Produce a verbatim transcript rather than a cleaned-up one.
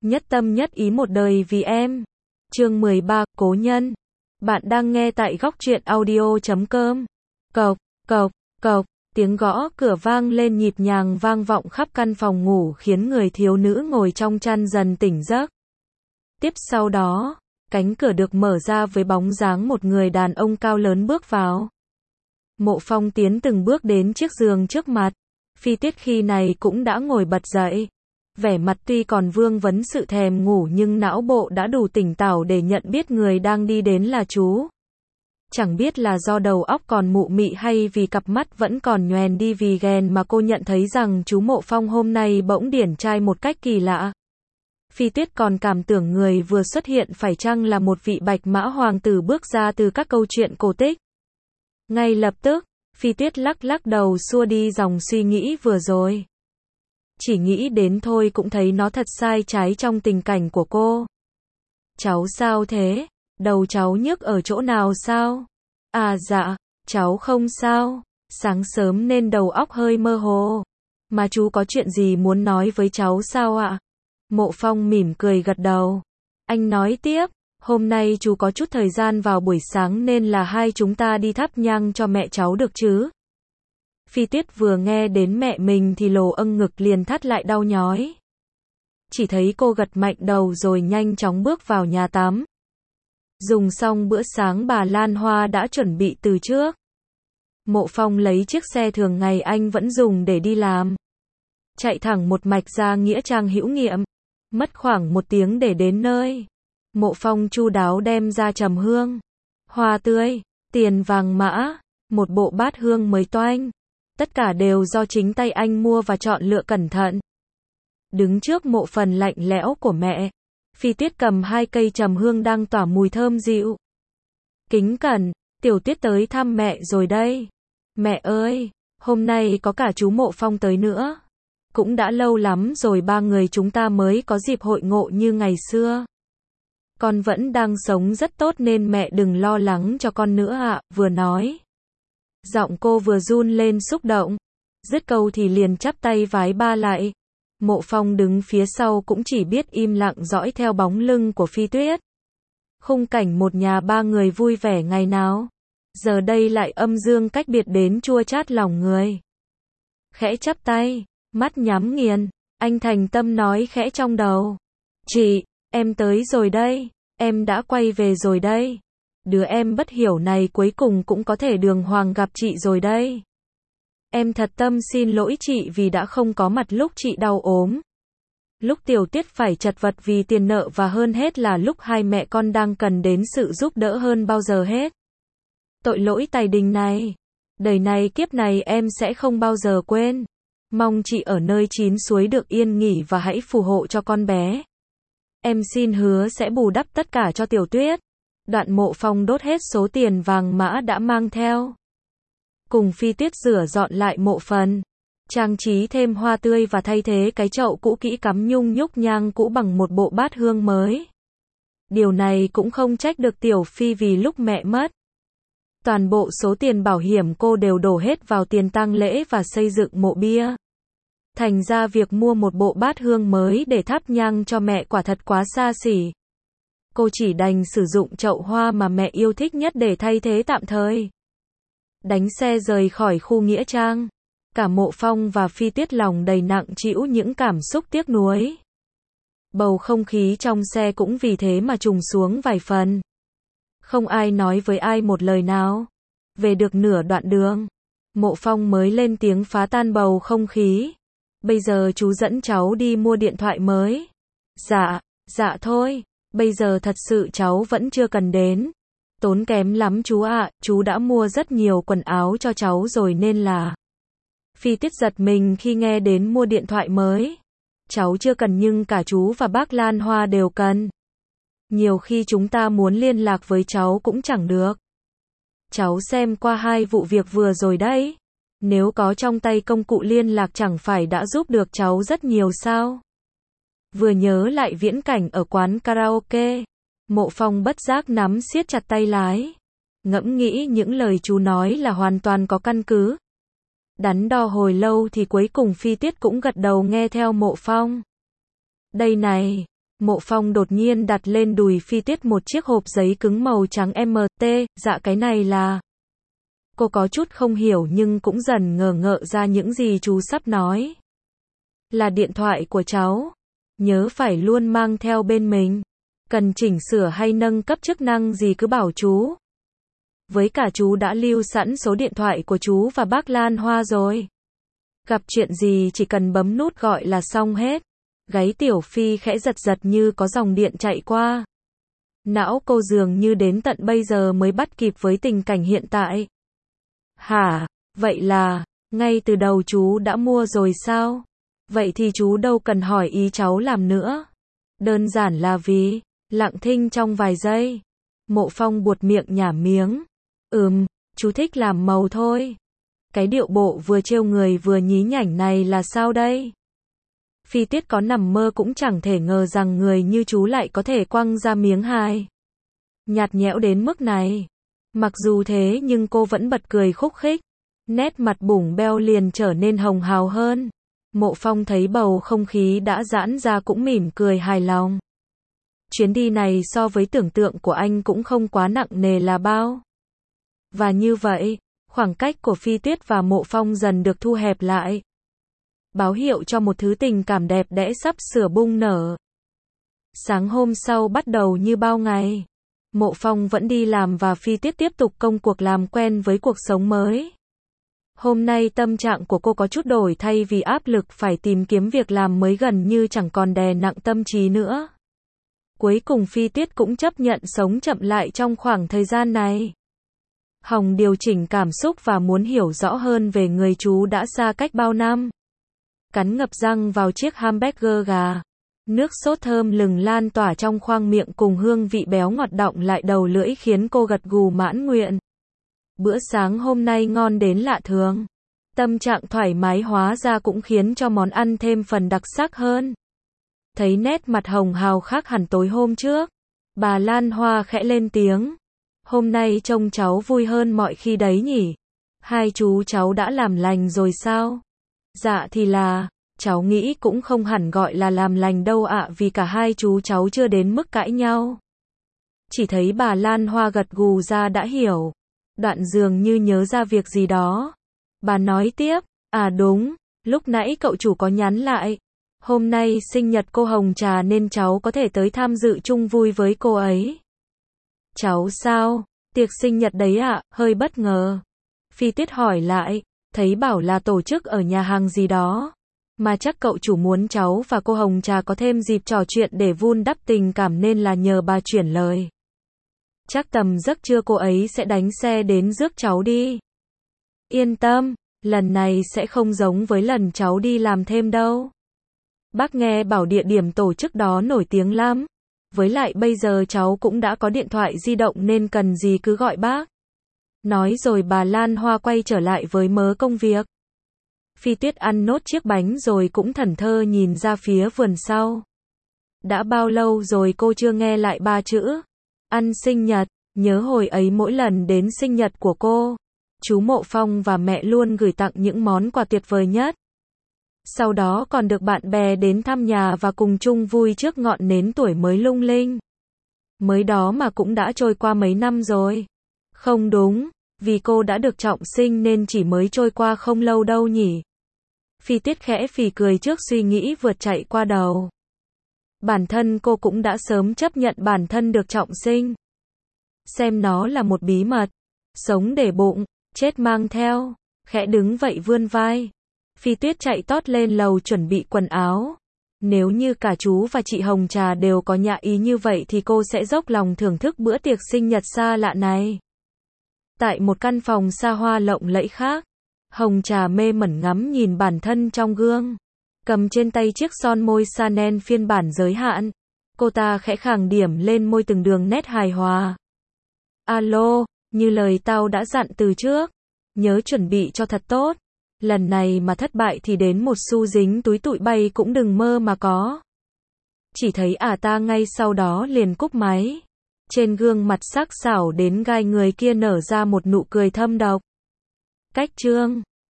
nhất tâm nhất ý một đời vì em. Chương mười ba, Cố nhân. Bạn đang nghe tại góc truyện audio chấm com. Cộc, cộc, cộc, tiếng gõ cửa vang lên nhịp nhàng vang vọng khắp căn phòng ngủ khiến người thiếu nữ ngồi trong chăn dần tỉnh giấc. Tiếp sau đó, cánh cửa được mở ra với bóng dáng một người đàn ông cao lớn bước vào. Mộ Phong tiến từng bước đến chiếc giường trước mặt. Phi Tuyết khi này cũng đã ngồi bật dậy. Vẻ mặt tuy còn vương vấn sự thèm ngủ nhưng não bộ đã đủ tỉnh táo để nhận biết người đang đi đến là chú. Chẳng biết là do đầu óc còn mụ mị hay vì cặp mắt vẫn còn nhoèn đi vì ghen mà cô nhận thấy rằng chú Mộ Phong hôm nay bỗng điển trai một cách kỳ lạ. Phi Tuyết còn cảm tưởng người vừa xuất hiện phải chăng là một vị bạch mã hoàng tử bước ra từ các câu chuyện cổ tích. Ngay lập tức, Phi Tuyết lắc lắc đầu xua đi dòng suy nghĩ vừa rồi. Chỉ nghĩ đến thôi cũng thấy nó thật sai trái trong tình cảnh của cô. Cháu sao thế? Đầu cháu nhức ở chỗ nào sao? À dạ, cháu không sao. Sáng sớm nên đầu óc hơi mơ hồ. Mà chú có chuyện gì muốn nói với cháu sao ạ? Mộ Phong mỉm cười gật đầu. Anh nói tiếp, hôm nay chú có chút thời gian vào buổi sáng nên là hai chúng ta đi thắp nhang cho mẹ cháu được chứ? Phi Tuyết vừa nghe đến mẹ mình thì lồ âng ngực liền thắt lại đau nhói. Chỉ thấy cô gật mạnh đầu rồi nhanh chóng bước vào nhà tắm. Dùng xong bữa sáng bà Lan Hoa đã chuẩn bị từ trước. Mộ Phong lấy chiếc xe thường ngày anh vẫn dùng để đi làm. Chạy thẳng một mạch ra nghĩa trang Hữu Nghiệm. Mất khoảng một tiếng để đến nơi. Mộ Phong chu đáo đem ra trầm hương, hoa tươi, tiền vàng mã, một bộ bát hương mới toanh. Tất cả đều do chính tay anh mua và chọn lựa cẩn thận. Đứng trước mộ phần lạnh lẽo của mẹ, Phi Tuyết cầm hai cây trầm hương đang tỏa mùi thơm dịu. Kính cẩn, Tiểu Tuyết tới thăm mẹ rồi đây. Mẹ ơi, hôm nay có cả chú Mộ Phong tới nữa. Cũng đã lâu lắm rồi ba người chúng ta mới có dịp hội ngộ như ngày xưa. Con vẫn đang sống rất tốt nên mẹ đừng lo lắng cho con nữa ạ, vừa nói. Giọng cô vừa run lên xúc động. Dứt câu thì liền chắp tay vái ba lại. Mộ Phong đứng phía sau cũng chỉ biết im lặng dõi theo bóng lưng của Phi Tuyết. Khung cảnh một nhà ba người vui vẻ ngày nào, giờ đây lại âm dương cách biệt đến chua chát lòng người. Khẽ chắp tay, mắt nhắm nghiền, anh thành tâm nói khẽ trong đầu. Chị, em tới rồi đây, em đã quay về rồi đây. Đứa em bất hiểu này cuối cùng cũng có thể đường hoàng gặp chị rồi đây. Em thật tâm xin lỗi chị vì đã không có mặt lúc chị đau ốm. Lúc Tiểu Tuyết phải chật vật vì tiền nợ và hơn hết là lúc hai mẹ con đang cần đến sự giúp đỡ hơn bao giờ hết. Tội lỗi tài đình này, đời này kiếp này em sẽ không bao giờ quên. Mong chị ở nơi chín suối được yên nghỉ và hãy phù hộ cho con bé. Em xin hứa sẽ bù đắp tất cả cho Tiểu Tuyết. Đoạn Mộ Phong đốt hết số tiền vàng mã đã mang theo. Cùng Phi Tuyết rửa dọn lại mộ phần, trang trí thêm hoa tươi và thay thế cái chậu cũ kỹ cắm nhung nhúc nhang cũ bằng một bộ bát hương mới. Điều này cũng không trách được Tiểu Phi vì lúc mẹ mất, toàn bộ số tiền bảo hiểm cô đều đổ hết vào tiền tang lễ và xây dựng mộ bia. Thành ra việc mua một bộ bát hương mới để thắp nhang cho mẹ quả thật quá xa xỉ. Cô chỉ đành sử dụng chậu hoa mà mẹ yêu thích nhất để thay thế tạm thời. Đánh xe rời khỏi khu nghĩa trang. Cả Mộ Phong và Phi Tuyết lòng đầy nặng trĩu những cảm xúc tiếc nuối. Bầu không khí trong xe cũng vì thế mà trùng xuống vài phần. Không ai nói với ai một lời nào. Về được nửa đoạn đường, Mộ Phong mới lên tiếng phá tan bầu không khí. Bây giờ chú dẫn cháu đi mua điện thoại mới. Dạ, dạ thôi, bây giờ thật sự cháu vẫn chưa cần đến. Tốn kém lắm chú ạ, chú đã mua rất nhiều quần áo cho cháu rồi nên là. Phi Tuyết giật mình khi nghe đến mua điện thoại mới. Cháu chưa cần nhưng cả chú và bác Lan Hoa đều cần. Nhiều khi chúng ta muốn liên lạc với cháu cũng chẳng được. Cháu xem qua hai vụ việc vừa rồi đấy. Nếu có trong tay công cụ liên lạc chẳng phải đã giúp được cháu rất nhiều sao? Vừa nhớ lại viễn cảnh ở quán karaoke, Mộ Phong bất giác nắm siết chặt tay lái. Ngẫm nghĩ những lời chú nói là hoàn toàn có căn cứ. Đắn đo hồi lâu thì cuối cùng Phi Tuyết cũng gật đầu nghe theo Mộ Phong. Đây này, Mộ Phong đột nhiên đặt lên đùi Phi Tuyết một chiếc hộp giấy cứng màu trắng em tê, dạ cái này là... Cô có chút không hiểu nhưng cũng dần ngờ ngợ ra những gì chú sắp nói. Là điện thoại của cháu. Nhớ phải luôn mang theo bên mình. Cần chỉnh sửa hay nâng cấp chức năng gì cứ bảo chú. Với cả chú đã lưu sẵn số điện thoại của chú và bác Lan Hoa rồi. Gặp chuyện gì chỉ cần bấm nút gọi là xong hết. Gáy Tiểu Phi khẽ giật giật như có dòng điện chạy qua. Não cô dường như đến tận bây giờ mới bắt kịp với tình cảnh hiện tại. Hả, vậy là, ngay từ đầu chú đã mua rồi sao? Vậy thì chú đâu cần hỏi ý cháu làm nữa. Đơn giản là vì, lặng thinh trong vài giây. Mộ Phong buột miệng nhả miếng. Ừm, chú thích làm màu thôi. Cái điệu bộ vừa trêu người vừa nhí nhảnh này là sao đây? Phi Tuyết có nằm mơ cũng chẳng thể ngờ rằng người như chú lại có thể quăng ra miếng hài nhạt nhẽo đến mức này. Mặc dù thế nhưng cô vẫn bật cười khúc khích. Nét mặt bủng beo liền trở nên hồng hào hơn. Mộ Phong thấy bầu không khí đã giãn ra cũng mỉm cười hài lòng. Chuyến đi này so với tưởng tượng của anh cũng không quá nặng nề là bao. Và như vậy, khoảng cách của Phi Tuyết và Mộ Phong dần được thu hẹp lại. Báo hiệu cho một thứ tình cảm đẹp đẽ sắp sửa bung nở. Sáng hôm sau bắt đầu như bao ngày. Mộ Phong vẫn đi làm và Phi Tuyết tiếp tục công cuộc làm quen với cuộc sống mới. Hôm nay tâm trạng của cô có chút đổi, thay vì áp lực phải tìm kiếm việc làm mới gần như chẳng còn đè nặng tâm trí nữa. Cuối cùng Phi Tuyết cũng chấp nhận sống chậm lại trong khoảng thời gian này. Hồng điều chỉnh cảm xúc và muốn hiểu rõ hơn về người chú đã xa cách bao năm. Cắn ngập răng vào chiếc hamburger gà. Nước sốt thơm lừng lan tỏa trong khoang miệng cùng hương vị béo ngọt đọng lại đầu lưỡi khiến cô gật gù mãn nguyện. Bữa sáng hôm nay ngon đến lạ thường. Tâm trạng thoải mái hóa ra cũng khiến cho món ăn thêm phần đặc sắc hơn. Thấy nét mặt hồng hào khác hẳn tối hôm trước. Bà Lan Hoa khẽ lên tiếng. Hôm nay trông cháu vui hơn mọi khi đấy nhỉ? Hai chú cháu đã làm lành rồi sao? Dạ thì là, cháu nghĩ cũng không hẳn gọi là làm lành đâu ạ, vì cả hai chú cháu chưa đến mức cãi nhau. Chỉ thấy bà Lan Hoa gật gù ra đã hiểu. Đoạn dường như nhớ ra việc gì đó. Bà nói tiếp, à đúng, lúc nãy cậu chủ có nhắn lại. Hôm nay sinh nhật cô Hồng Trà nên cháu có thể tới tham dự chung vui với cô ấy. Cháu sao? Tiệc sinh nhật đấy ạ, hơi bất ngờ. Phi Tuyết hỏi lại, thấy bảo là tổ chức ở nhà hàng gì đó. Mà chắc cậu chủ muốn cháu và cô Hồng Trà có thêm dịp trò chuyện để vun đắp tình cảm nên là nhờ bà chuyển lời. Chắc tầm giấc trưa cô ấy sẽ đánh xe đến rước cháu đi. Yên tâm, lần này sẽ không giống với lần cháu đi làm thêm đâu. Bác nghe bảo địa điểm tổ chức đó nổi tiếng lắm. Với lại bây giờ cháu cũng đã có điện thoại di động nên cần gì cứ gọi bác. Nói rồi bà Lan Hoa quay trở lại với mớ công việc. Phi Tuyết ăn nốt chiếc bánh rồi cũng thẫn thờ nhìn ra phía vườn sau. Đã bao lâu rồi cô chưa nghe lại ba chữ ăn sinh nhật. Nhớ hồi ấy mỗi lần đến sinh nhật của cô, chú Mộ Phong và mẹ luôn gửi tặng những món quà tuyệt vời nhất. Sau đó còn được bạn bè đến thăm nhà và cùng chung vui trước ngọn nến tuổi mới lung linh. Mới đó mà cũng đã trôi qua mấy năm rồi. Không đúng, vì cô đã được trọng sinh nên chỉ mới trôi qua không lâu đâu nhỉ. Phi Tuyết khẽ phì cười trước suy nghĩ vượt chạy qua đầu. Bản thân cô cũng đã sớm chấp nhận bản thân được trọng sinh. Xem nó là một bí mật. Sống để bụng, chết mang theo. Khẽ đứng vậy vươn vai. Phi Tuyết chạy tót lên lầu chuẩn bị quần áo. Nếu như cả chú và chị Hồng Trà đều có nhã ý như vậy thì cô sẽ dốc lòng thưởng thức bữa tiệc sinh nhật xa lạ này. Tại một căn phòng xa hoa lộng lẫy khác, Hồng Trà mê mẩn ngắm nhìn bản thân trong gương. Cầm trên tay chiếc son môi Chanel phiên bản giới hạn. Cô ta khẽ khàng điểm lên môi từng đường nét hài hòa. Alo, như lời tao đã dặn từ trước. Nhớ chuẩn bị cho thật tốt. Lần này mà thất bại thì đến một xu dính túi tụi bay cũng đừng mơ mà có. Chỉ thấy ả ta ngay sau đó liền cúp máy. Trên gương mặt sắc sảo đến gai người kia nở ra một nụ cười thâm độc. Cách chương